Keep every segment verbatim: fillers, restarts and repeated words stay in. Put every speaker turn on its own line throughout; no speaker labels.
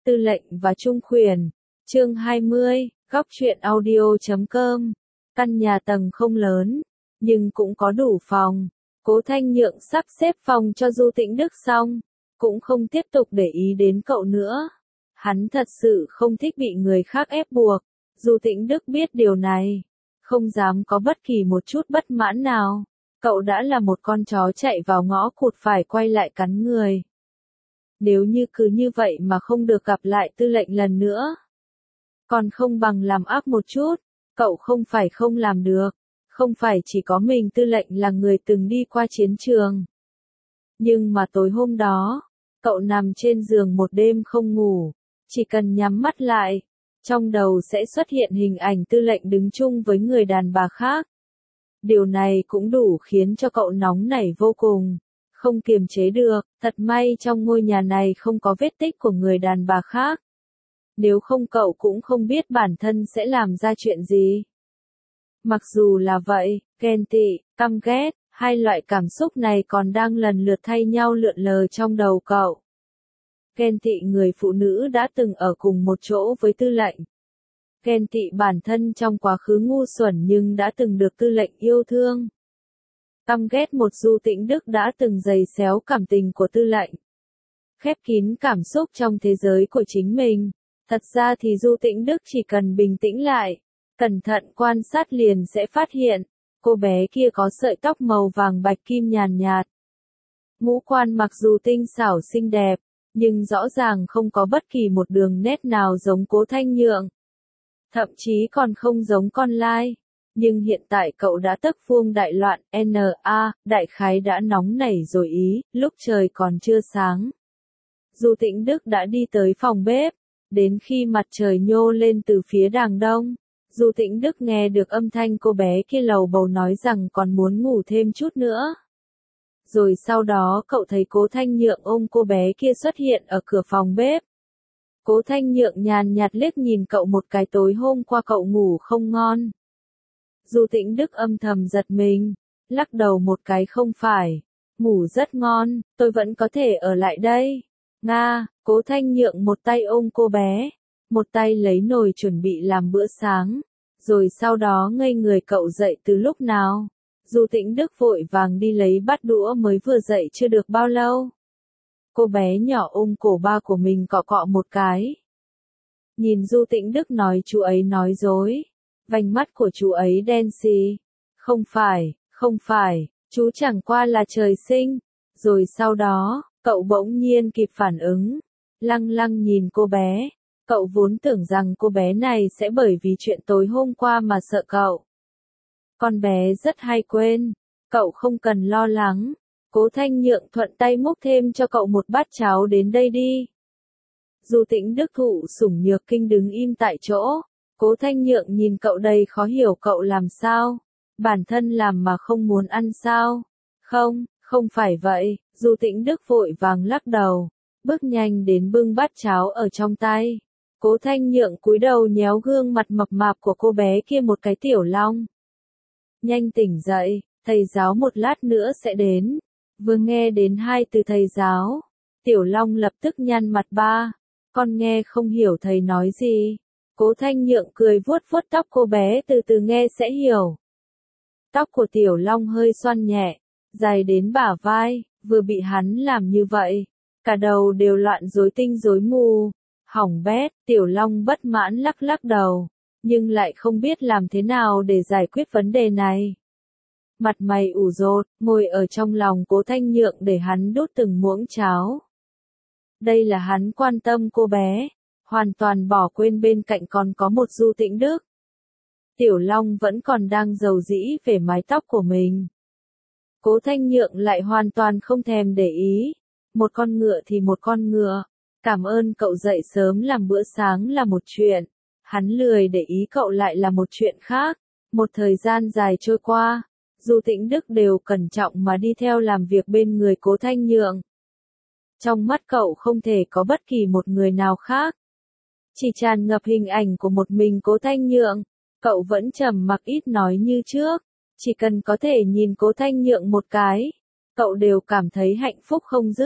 Tư lệnh và Trung Khuyển, chương hai mươi, góc truyện audio chấm com. Căn nhà tầng không lớn, nhưng cũng có đủ phòng. Cố Thanh Nhượng sắp xếp phòng cho Du Tĩnh Đức xong, cũng không tiếp tục để ý đến cậu nữa. Hắn thật sự không thích bị người khác ép buộc. Du Tĩnh Đức biết điều này, không dám có bất kỳ một chút bất mãn nào. Cậu đã là một con chó chạy vào ngõ cụt phải quay lại cắn người. Nếu như cứ như vậy mà không được gặp lại tư lệnh lần nữa, còn không bằng làm ác một chút. Cậu không phải không làm được, không phải chỉ có mình tư lệnh là người từng đi qua chiến trường. Nhưng mà tối hôm đó, cậu nằm trên giường một đêm không ngủ, chỉ cần nhắm mắt lại, trong đầu sẽ xuất hiện hình ảnh tư lệnh đứng chung với người đàn bà khác. Điều này cũng đủ khiến cho cậu nóng nảy vô cùng, không kiềm chế được. Thật may trong ngôi nhà này không có vết tích của người đàn bà khác. Nếu không cậu cũng không biết bản thân sẽ làm ra chuyện gì. Mặc dù là vậy, ghen tị, căm ghét, hai loại cảm xúc này còn đang lần lượt thay nhau lượn lờ trong đầu cậu. Ghen tị người phụ nữ đã từng ở cùng một chỗ với tư lệnh. Ghen tị bản thân trong quá khứ ngu xuẩn nhưng đã từng được tư lệnh yêu thương. Căm ghét một Du Tĩnh Đức đã từng giày xéo cảm tình của tư lệnh. Khép kín cảm xúc trong thế giới của chính mình. Thật ra thì Du Tĩnh Đức chỉ cần bình tĩnh lại, cẩn thận quan sát liền sẽ phát hiện, cô bé kia có sợi tóc màu vàng bạch kim nhàn nhạt. Ngũ quan mặc dù tinh xảo xinh đẹp, nhưng rõ ràng không có bất kỳ một đường nét nào giống Cố Thanh Nhượng. Thậm chí còn không giống con lai. Nhưng hiện tại cậu đã tấc vuông đại loạn, N A, đại khái đã nóng nảy rồi ý, lúc trời còn chưa sáng. Du Tĩnh Đức đã đi tới phòng bếp, đến khi mặt trời nhô lên từ phía đàng đông. Du Tĩnh Đức nghe được âm thanh cô bé kia lầu bầu nói rằng còn muốn ngủ thêm chút nữa. Rồi sau đó cậu thấy Cố Thanh Nhượng ôm cô bé kia xuất hiện ở cửa phòng bếp. Cố Thanh Nhượng nhàn nhạt liếc nhìn cậu một cái, tối hôm qua cậu ngủ không ngon. Du Tĩnh Đức âm thầm giật mình, lắc đầu một cái, không phải, ngủ rất ngon, tôi vẫn có thể ở lại đây. Nga, Cố Thanh Nhượng một tay ôm cô bé, một tay lấy nồi chuẩn bị làm bữa sáng, rồi sau đó ngây người. Cậu dậy từ lúc nào? Du Tĩnh Đức vội vàng đi lấy bát đũa, mới vừa dậy chưa được bao lâu. Cô bé nhỏ ôm cổ ba của mình cọ cọ một cái. Nhìn Du Tĩnh Đức nói chú ấy nói dối. Vành mắt của chú ấy đen xì. Không phải, không phải, chú chẳng qua là trời sinh. Rồi sau đó, cậu bỗng nhiên kịp phản ứng. Lăng lăng nhìn cô bé. Cậu vốn tưởng rằng cô bé này sẽ bởi vì chuyện tối hôm qua mà sợ cậu. Con bé rất hay quên. Cậu không cần lo lắng. Cố Thanh Nhượng thuận tay múc thêm cho cậu một bát cháo, đến đây đi. Du Tĩnh Đức thụ sủng nhược kinh đứng im tại chỗ. Cố Thanh Nhượng nhìn cậu đầy khó hiểu, cậu làm sao? Bản thân làm mà không muốn ăn sao? Không, không phải vậy. Du Tĩnh Đức vội vàng lắc đầu, bước nhanh đến bưng bát cháo ở trong tay. Cố Thanh Nhượng cúi đầu nhéo gương mặt mập mạp của cô bé kia một cái, Tiểu Long. Nhanh tỉnh dậy, thầy giáo một lát nữa sẽ đến. Vừa nghe đến hai từ thầy giáo, Tiểu Long lập tức nhăn mặt, ba, con nghe không hiểu thầy nói gì. Cố Thanh Nhượng cười vuốt vuốt tóc cô bé, từ từ nghe sẽ hiểu. Tóc của Tiểu Long hơi xoăn nhẹ, dài đến bả vai, vừa bị hắn làm như vậy, cả đầu đều loạn rối tinh rối mù. Hỏng bét, Tiểu Long bất mãn lắc lắc đầu, nhưng lại không biết làm thế nào để giải quyết vấn đề này. Mặt mày ủ rột, ngồi ở trong lòng Cố Thanh Nhượng để hắn đút từng muỗng cháo. Đây là hắn quan tâm cô bé, hoàn toàn bỏ quên bên cạnh còn có một Du Tĩnh Đức. Tiểu Long vẫn còn đang dầu dĩ về mái tóc của mình. Cố Thanh Nhượng lại hoàn toàn không thèm để ý. Một con ngựa thì một con ngựa. Cảm ơn cậu dậy sớm làm bữa sáng là một chuyện. Hắn lười để ý cậu lại là một chuyện khác. Một thời gian dài trôi qua, Du Tĩnh Đức đều cẩn trọng mà đi theo làm việc bên người Cố Thanh Nhượng. Trong mắt cậu không thể có bất kỳ một người nào khác. Chỉ tràn ngập hình ảnh của một mình Cố Thanh Nhượng. Cậu vẫn trầm mặc ít nói như trước. Chỉ cần có thể nhìn Cố Thanh Nhượng một cái, cậu đều cảm thấy hạnh phúc không dứt.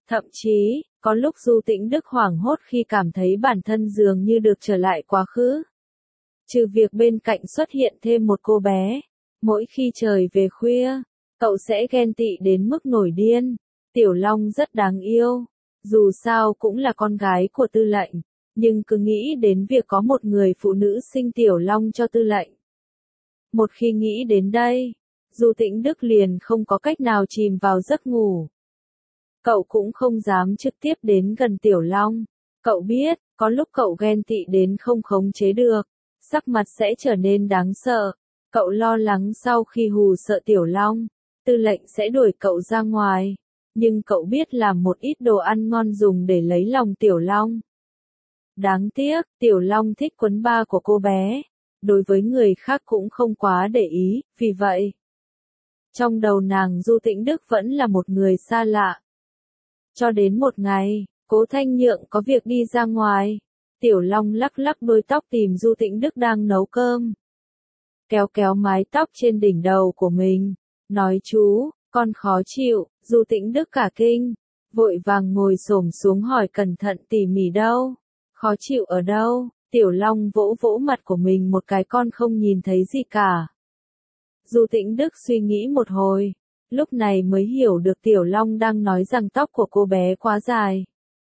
Thậm chí, có lúc Du Tĩnh Đức hoảng hốt khi cảm thấy bản thân dường như được trở lại quá khứ. Trừ việc bên cạnh xuất hiện thêm một cô bé, mỗi khi trời về khuya, cậu sẽ ghen tị đến mức nổi điên. Tiểu Long rất đáng yêu, dù sao cũng là con gái của Tư lệnh, nhưng cứ nghĩ đến việc có một người phụ nữ sinh Tiểu Long cho Tư lệnh. Một khi nghĩ đến đây, Du Tĩnh Đức liền không có cách nào chìm vào giấc ngủ. Cậu cũng không dám trực tiếp đến gần Tiểu Long. Cậu biết, có lúc cậu ghen tị đến không khống chế được, sắc mặt sẽ trở nên đáng sợ. Cậu lo lắng sau khi hù sợ Tiểu Long, Tư lệnh sẽ đuổi cậu ra ngoài. Nhưng cậu biết làm một ít đồ ăn ngon dùng để lấy lòng Tiểu Long. Đáng tiếc, Tiểu Long thích quấn ba của cô bé. Đối với người khác cũng không quá để ý, vì vậy, trong đầu nàng Du Tĩnh Đức vẫn là một người xa lạ. Cho đến một ngày, Cố Thanh Nhượng có việc đi ra ngoài, Tiểu Long lắc lắc đuôi tóc tìm Du Tĩnh Đức đang nấu cơm. Kéo kéo mái tóc trên đỉnh đầu của mình, nói chú, con khó chịu. Du Tĩnh Đức cả kinh, vội vàng ngồi xổm xuống hỏi cẩn thận tỉ mỉ đâu. Khó chịu ở đâu? Tiểu Long vỗ vỗ mặt của mình một cái, con không nhìn thấy gì cả. Du Tĩnh Đức suy nghĩ một hồi, lúc này mới hiểu được Tiểu Long đang nói rằng tóc của cô bé quá dài.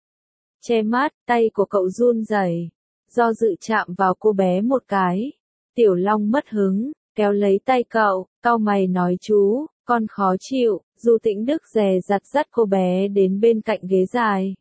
Che mắt, tay của cậu run rẩy, do dự chạm vào cô bé một cái. Tiểu Long mất hứng, kéo lấy tay cậu, cau mày nói chú, con khó chịu. Du Tĩnh Đức dè dặt dắt cô bé đến bên cạnh ghế dài,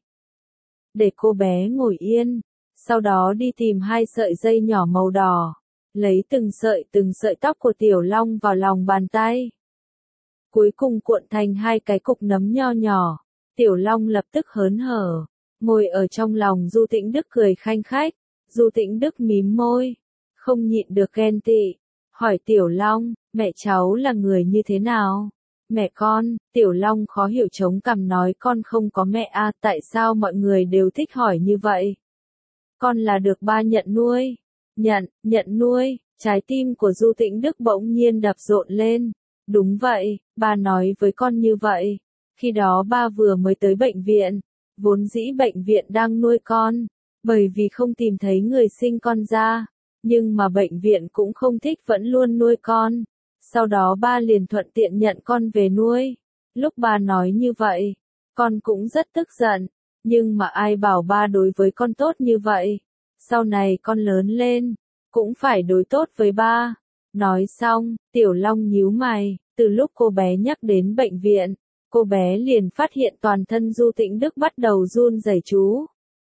để cô bé ngồi yên, sau đó đi tìm hai sợi dây nhỏ màu đỏ, lấy từng sợi từng sợi tóc của Tiểu Long vào lòng bàn tay. Cuối cùng cuộn thành hai cái cục nấm nho nhỏ. Tiểu Long lập tức hớn hở, ngồi ở trong lòng Du Tĩnh Đức cười khanh khách. Du Tĩnh Đức mím môi, không nhịn được ghen tị, hỏi Tiểu Long, mẹ cháu là người như thế nào? Mẹ con. Tiểu Long khó hiểu chống cằm nói, con không có mẹ à, tại sao mọi người đều thích hỏi như vậy? Con là được ba nhận nuôi. Nhận, nhận nuôi. Trái tim của Du Tĩnh Đức bỗng nhiên đập rộn lên. Đúng vậy, ba nói với con như vậy. Khi đó ba vừa mới tới bệnh viện, vốn dĩ bệnh viện đang nuôi con, bởi vì không tìm thấy người sinh con ra, nhưng mà bệnh viện cũng không thích vẫn luôn nuôi con. Sau đó ba liền thuận tiện nhận con về nuôi. Lúc ba nói như vậy, con cũng rất tức giận, nhưng mà ai bảo ba đối với con tốt như vậy. Sau này con lớn lên, cũng phải đối tốt với ba. Nói xong, Tiểu Long nhíu mày, từ lúc cô bé nhắc đến bệnh viện, cô bé liền phát hiện toàn thân Du Tĩnh Đức bắt đầu run rẩy. Chú,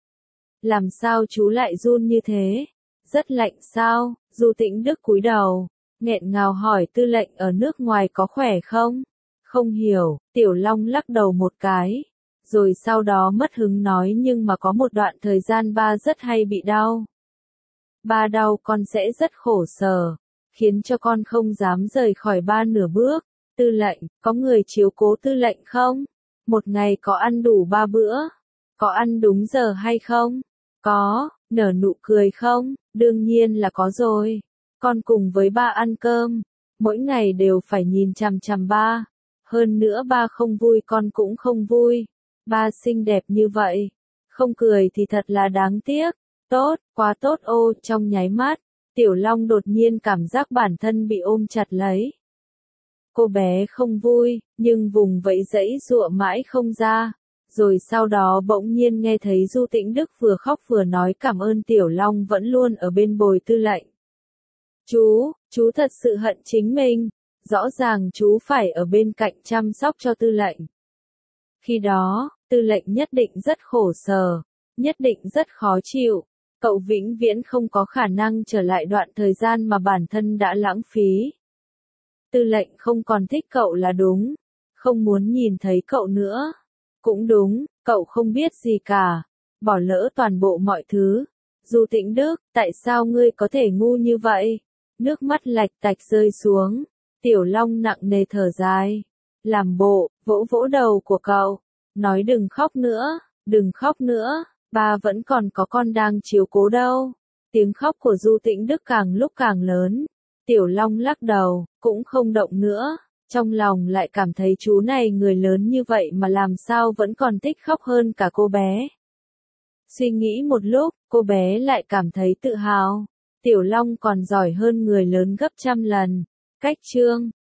làm sao chú lại run như thế? Rất lạnh sao? Du Tĩnh Đức cúi đầu, nghẹn ngào hỏi Tư lệnh ở nước ngoài có khỏe không? Không hiểu. Tiểu Long lắc đầu một cái, rồi sau đó mất hứng nói, nhưng mà có một đoạn thời gian ba rất hay bị đau. Ba đau con sẽ rất khổ sở, khiến cho con không dám rời khỏi ba nửa bước. Tư lệnh, có người chiếu cố Tư lệnh không? Một ngày có ăn đủ ba bữa? Có ăn đúng giờ hay không? Có. Nở nụ cười không? Đương nhiên là có rồi. Con cùng với ba ăn cơm, mỗi ngày đều phải nhìn chằm chằm ba. Hơn nữa ba không vui con cũng không vui. Ba xinh đẹp như vậy, không cười thì thật là đáng tiếc. Tốt, quá tốt. Ô, trong nháy mắt, Tiểu Long đột nhiên cảm giác bản thân bị ôm chặt lấy. Cô bé không vui, nhưng vùng vẫy giãy giụa mãi không ra. Rồi sau đó bỗng nhiên nghe thấy Du Tĩnh Đức vừa khóc vừa nói cảm ơn Tiểu Long vẫn luôn ở bên bồi Tư lệnh. Chú, chú thật sự hận chính mình. Rõ ràng chú phải ở bên cạnh chăm sóc cho Tư lệnh. Khi đó, Tư lệnh nhất định rất khổ sở, nhất định rất khó chịu. Cậu vĩnh viễn không có khả năng trở lại đoạn thời gian mà bản thân đã lãng phí. Tư lệnh không còn thích cậu là đúng, không muốn nhìn thấy cậu nữa. Cũng đúng, cậu không biết gì cả, bỏ lỡ toàn bộ mọi thứ. Du Tĩnh Đức, tại sao ngươi có thể ngu như vậy? Nước mắt lạch tạch rơi xuống. Tiểu Long nặng nề thở dài, làm bộ, vỗ vỗ đầu của cậu, nói đừng khóc nữa, đừng khóc nữa, ba vẫn còn có con đang chiếu cố đâu. Tiếng khóc của Du Tĩnh Đức càng lúc càng lớn. Tiểu Long lắc đầu, cũng không động nữa. Trong lòng lại cảm thấy chú này người lớn như vậy mà làm sao vẫn còn thích khóc hơn cả cô bé. Suy nghĩ một lúc, cô bé lại cảm thấy tự hào. Tiểu Long còn giỏi hơn người lớn gấp trăm lần. Cách chương